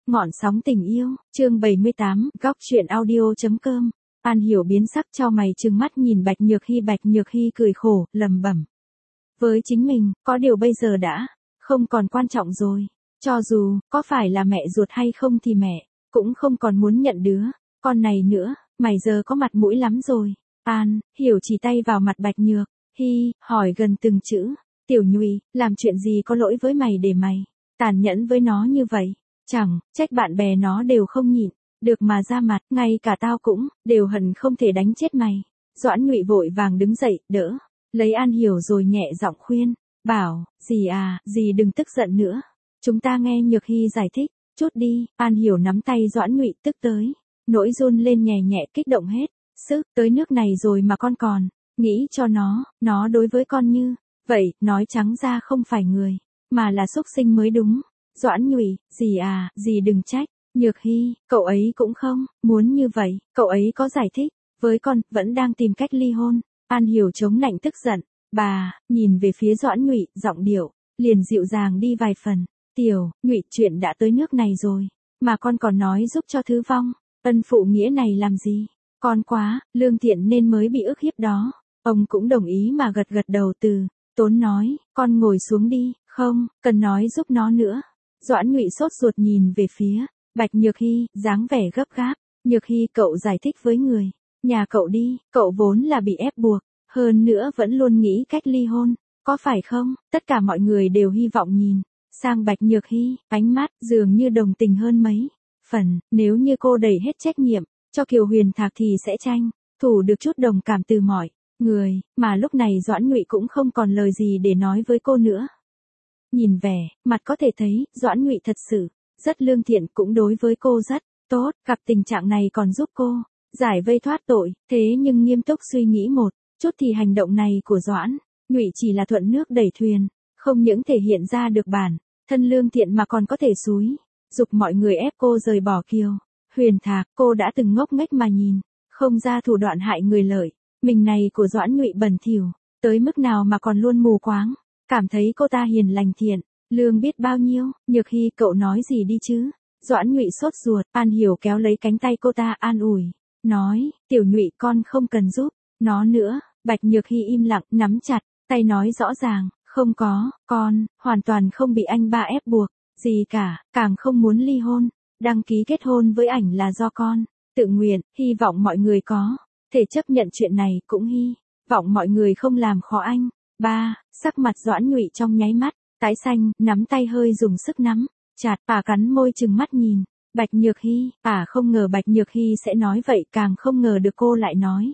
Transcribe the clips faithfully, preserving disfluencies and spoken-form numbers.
Ngọn sóng tình yêu, chương bảy mươi tám, góc truyện audio.com. An Hiểu biến sắc chau mày trừng mắt nhìn Bạch Nhược Hy. Bạch Nhược Hy cười khổ, lẩm bẩm. Với chính mình, có điều bây giờ đã không còn quan trọng rồi. Cho dù có phải là mẹ ruột hay không thì mẹ cũng không còn muốn nhận đứa con này nữa. Mày giờ có mặt mũi lắm rồi. An Hiểu chỉ tay vào mặt Bạch Nhược Hy, hỏi gần từng chữ. Tiểu Nhụy, làm chuyện gì có lỗi với mày để mày tàn nhẫn với nó như vậy? Chẳng trách bạn bè nó đều không nhịn được mà ra mặt, ngay cả tao cũng đều hận không thể đánh chết mày. Doãn Nhụy vội vàng đứng dậy, đỡ lấy An Hiểu rồi nhẹ giọng khuyên, bảo, dì à, dì đừng tức giận nữa. Chúng ta nghe Nhược Hy giải thích chút đi. An Hiểu nắm tay Doãn Nhụy tức tới nỗi run lên nhè nhẹ, kích động hết sức. Tới nước này rồi mà con còn nghĩ cho nó, nó đối với con như vậy, nói trắng ra không phải người, mà là súc sinh mới đúng. Doãn Nhụy, dì à, dì đừng trách. Nhược Hy, cậu ấy cũng không muốn như vậy, cậu ấy có giải thích với con, vẫn đang tìm cách ly hôn. An Hiểu chống nạnh tức giận. Bà nhìn về phía Doãn Nhụy, giọng điệu liền dịu dàng đi vài phần. Tiểu Nhụy, chuyện đã tới nước này rồi mà con còn nói giúp cho thứ vong ân phụ nghĩa này làm gì? Con quá lương thiện nên mới bị ức hiếp đó. Ông cũng đồng ý mà gật gật đầu. Từ Tốn nói, con ngồi xuống đi, không cần nói giúp nó nữa. Doãn Nhụy sốt ruột nhìn về phía Bạch Nhược Hy, dáng vẻ gấp gáp. Nhược Hy, cậu giải thích với người nhà cậu đi, cậu vốn là bị ép buộc, hơn nữa vẫn luôn nghĩ cách ly hôn, có phải không? Tất cả mọi người đều hy vọng nhìn sang Bạch Nhược Hy, ánh mắt dường như đồng tình hơn mấy phần. Nếu như cô đẩy hết trách nhiệm cho Kiều Huyền Thạc thì sẽ tranh thủ được chút đồng cảm từ mọi người, mà lúc này Doãn Nhụy cũng không còn lời gì để nói với cô nữa. Nhìn vẻ mặt có thể thấy Doãn Nhụy thật sự rất lương thiện, cũng đối với cô rất tốt, gặp tình trạng này còn giúp cô giải vây thoát tội. Thế nhưng nghiêm túc suy nghĩ một chút thì hành động này của Doãn Nhụy chỉ là thuận nước đẩy thuyền, không những thể hiện ra được bản thân lương thiện mà còn có thể xúi dục mọi người ép cô rời bỏ Kiều Huyền Thạc. Cô đã từng ngốc nghếch mà nhìn không ra thủ đoạn hại người lợi mình này của Doãn Nhụy bẩn thỉu tới mức nào mà còn luôn mù quáng, cảm thấy cô ta hiền lành thiện lương biết bao nhiêu. Nhược Hy, cậu nói gì đi chứ? Doãn Nhụy sốt ruột. An Hiểu kéo lấy cánh tay cô ta an ủi, nói, Tiểu Nhụy, con không cần giúp nó nữa. Bạch Nhược Hy im lặng, nắm chặt tay nói rõ ràng, không có, con hoàn toàn không bị anh ba ép buộc gì cả, càng không muốn ly hôn. Đăng ký kết hôn với ảnh là do con tự nguyện, hy vọng mọi người có thể chấp nhận chuyện này, cũng hy vọng mọi người không làm khó anh ba. Sắc mặt Doãn Nhụy trong nháy mắt tái xanh, nắm tay hơi dùng sức nắm chặt, ả cắn môi trừng mắt nhìn Bạch Nhược Hy. Ả không ngờ Bạch Nhược Hy sẽ nói vậy, càng không ngờ được cô lại nói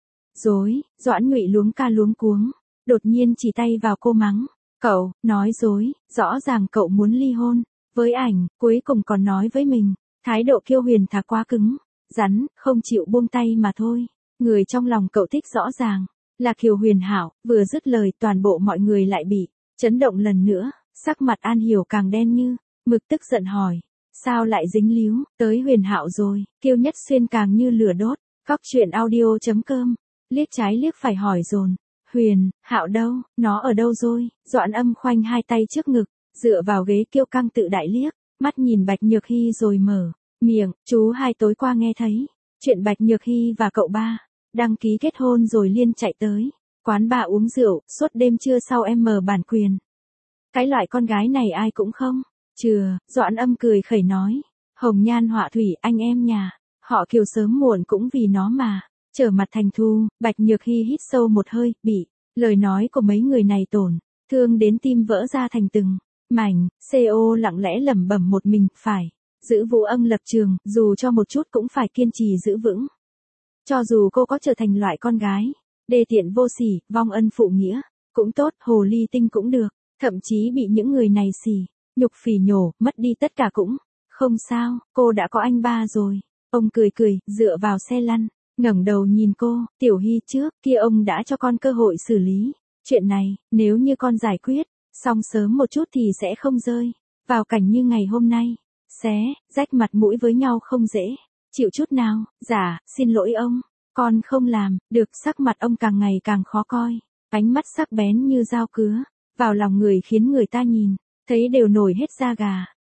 dối. Doãn Nhụy luống ca luống cuống, đột nhiên chỉ tay vào cô mắng, cậu nói dối, rõ ràng cậu muốn ly hôn với ảnh, cuối cùng còn nói với mình. Thái độ Kiều Huyền Thạc quá cứng rắn, không chịu buông tay mà thôi. Người trong lòng cậu thích rõ ràng là Kiều Huyền Hảo. Vừa dứt lời, toàn bộ mọi người lại bị chấn động lần nữa. Sắc mặt An Hiểu càng đen như mực, tức giận hỏi, sao lại dính líu tới Huyền Hạo rồi? Kiều Nhất Xuyên càng như lửa đốt. Góc truyện audio.com. Liếc trái liếc phải hỏi dồn, Huyền Hạo đâu, nó ở đâu rồi? Doãn Âm khoanh hai tay trước ngực, dựa vào ghế kiêu căng tự đại liếc mắt nhìn Bạch Nhược Hy rồi mở miệng, chú hai tối qua nghe thấy chuyện Bạch Nhược Hy và cậu ba đăng ký kết hôn rồi liên chạy tới quán bar uống rượu suốt đêm, chưa sau em mở bản quyền. Cái loại con gái này ai cũng không chừa. Doãn Âm cười khẩy nói, hồng nhan họa thủy, anh em nhà họ Kiều sớm muộn cũng vì nó mà trở mặt thành thù. Bạch Nhược Hy hít sâu một hơi, bị lời nói của mấy người này tổn thương đến tim vỡ ra thành từng mảnh. Co lặng lẽ lẩm bẩm một mình, phải giữ Vũ Âm lập trường, dù cho một chút cũng phải kiên trì giữ vững. Cho dù cô có trở thành loại con gái đê tiện vô sỉ, vong ân phụ nghĩa cũng tốt, hồ ly tinh cũng được, thậm chí bị những người này sỉ nhục phỉ nhổ, mất đi tất cả cũng không sao, cô đã có anh ba rồi. Ông cười cười, dựa vào xe lăn, ngẩng đầu nhìn cô, Tiểu Hy, trước kia ông đã cho con cơ hội xử lý chuyện này, nếu như con giải quyết xong sớm một chút thì sẽ không rơi vào cảnh như ngày hôm nay, xé rách mặt mũi với nhau không dễ chịu chút nào. Dạ, xin lỗi ông, con không làm được. Sắc mặt ông càng ngày càng khó coi, ánh mắt sắc bén như dao cứa vào lòng người, khiến người ta nhìn thấy đều nổi hết da gà.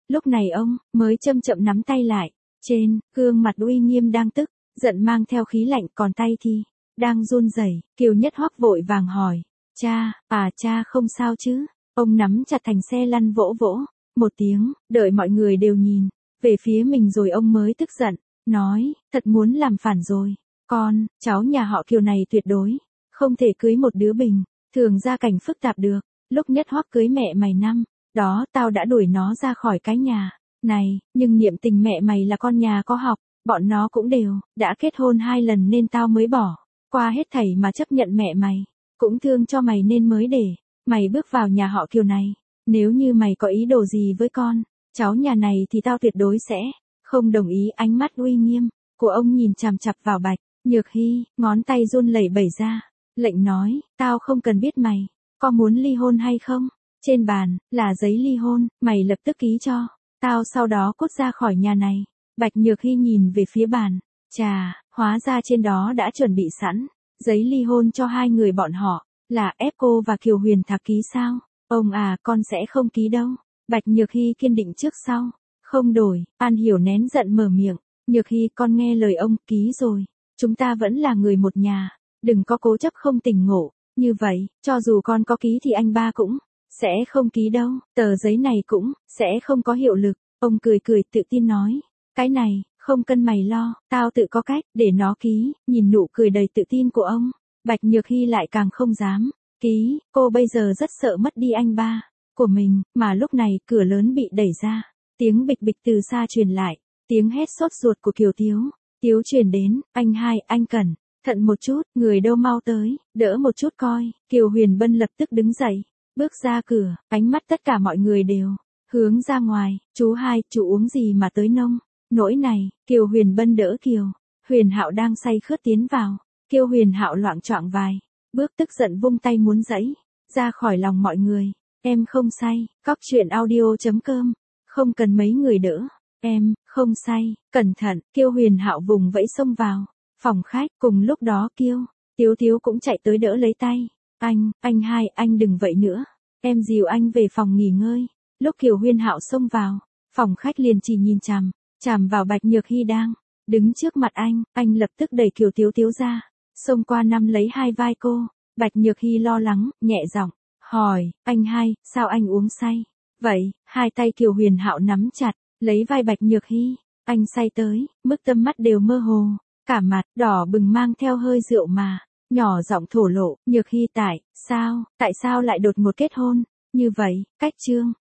Lúc này ông mới chậm chậm nắm tay lại, trên gương mặt uy nghiêm đang tức giận mang theo khí lạnh, còn tay thì đang run rẩy. Kiều Nhất Hoắc vội vàng hỏi, cha, à cha không sao chứ? Ông nắm chặt thành xe lăn vỗ vỗ một tiếng, đợi mọi người đều nhìn về phía mình rồi ông mới tức giận, nói, thật muốn làm phản rồi. Con, cháu nhà họ Kiều này tuyệt đối không thể cưới một đứa bình thường gia cảnh phức tạp được. Lúc Nhất Hoắc cưới mẹ mày năm đó tao đã đuổi nó ra khỏi cái nhà này, nhưng niệm tình mẹ mày là con nhà có học, bọn nó cũng đều đã kết hôn hai lần nên tao mới bỏ qua hết thảy mà chấp nhận mẹ mày, cũng thương cho mày nên mới để mày bước vào nhà họ Kiều này. Nếu như mày có ý đồ gì với con cháu nhà này thì tao tuyệt đối sẽ không đồng ý. Ánh mắt uy nghiêm của ông nhìn chằm chằm vào Bạch Nhược Hy, ngón tay run lẩy bẩy ra, lệnh nói, tao không cần biết mày có muốn ly hôn hay không. Trên bàn là giấy ly hôn, mày lập tức ký cho tao, sau đó cút ra khỏi nhà này. Bạch Nhược Hy nhìn về phía bàn trà, hóa ra trên đó đã chuẩn bị sẵn giấy ly hôn cho hai người bọn họ, là ép cô và Kiều Huyền Thạc ký sao? Ông à, con sẽ không ký đâu. Bạch Nhược Hy kiên định trước sau không đổi. An Hiểu nén giận mở miệng, Nhược Hy, con nghe lời ông, ký rồi. Chúng ta vẫn là người một nhà, đừng có cố chấp không tỉnh ngộ như vậy. Cho dù con có ký thì anh ba cũng sẽ không ký đâu, tờ giấy này cũng sẽ không có hiệu lực. Ông cười cười tự tin nói, cái này không cần mày lo, tao tự có cách để nó ký. Nhìn nụ cười đầy tự tin của ông, Bạch Nhược Hy lại càng không dám ký. Cô bây giờ rất sợ mất đi anh ba của mình. Mà lúc này cửa lớn bị đẩy ra, tiếng bịch bịch từ xa truyền lại, tiếng hét sốt ruột của Kiều Tiếu Tiếu truyền đến, anh hai, anh cẩn thận một chút, người đâu mau tới đỡ một chút coi. Kiều Huyền Bân lập tức đứng dậy, bước ra cửa, ánh mắt tất cả mọi người đều hướng ra ngoài. Chú hai, chú uống gì mà tới nông nỗi này? Kiều Huyền Bân đỡ Kiều Huyền Hạo đang say khướt tiến vào. Kiều Huyền Hạo loạng choạng vài bước, tức giận vung tay muốn giãy ra khỏi lòng mọi người. Em không say. Cóc truyện audio chấm com, không cần mấy người đỡ, em không say. Cẩn thận. Kiều Huyền Hạo vùng vẫy xông vào phòng khách. Cùng lúc đó Kiều Tiếu Tiếu cũng chạy tới đỡ lấy tay. Anh, anh hai, anh đừng vậy nữa, em dìu anh về phòng nghỉ ngơi. Lúc Kiều Huyền Hạo xông vào phòng khách liền chỉ nhìn chằm chằm vào Bạch Nhược Hy đang đứng trước mặt anh. Anh lập tức đẩy Kiều Tiếu Tiếu ra, xông qua nắm lấy hai vai cô. Bạch Nhược Hy lo lắng nhẹ giọng hỏi, anh hai, sao anh uống say vậy? Hai tay Kiều Huyền Hạo nắm chặt lấy vai Bạch Nhược Hy. Anh say tới mức tâm mắt đều mơ hồ, cả mặt đỏ bừng mang theo hơi rượu mà nhỏ giọng thổ lộ, Nhược Hy, tại sao tại sao lại đột ngột kết hôn như vậy? Cách chương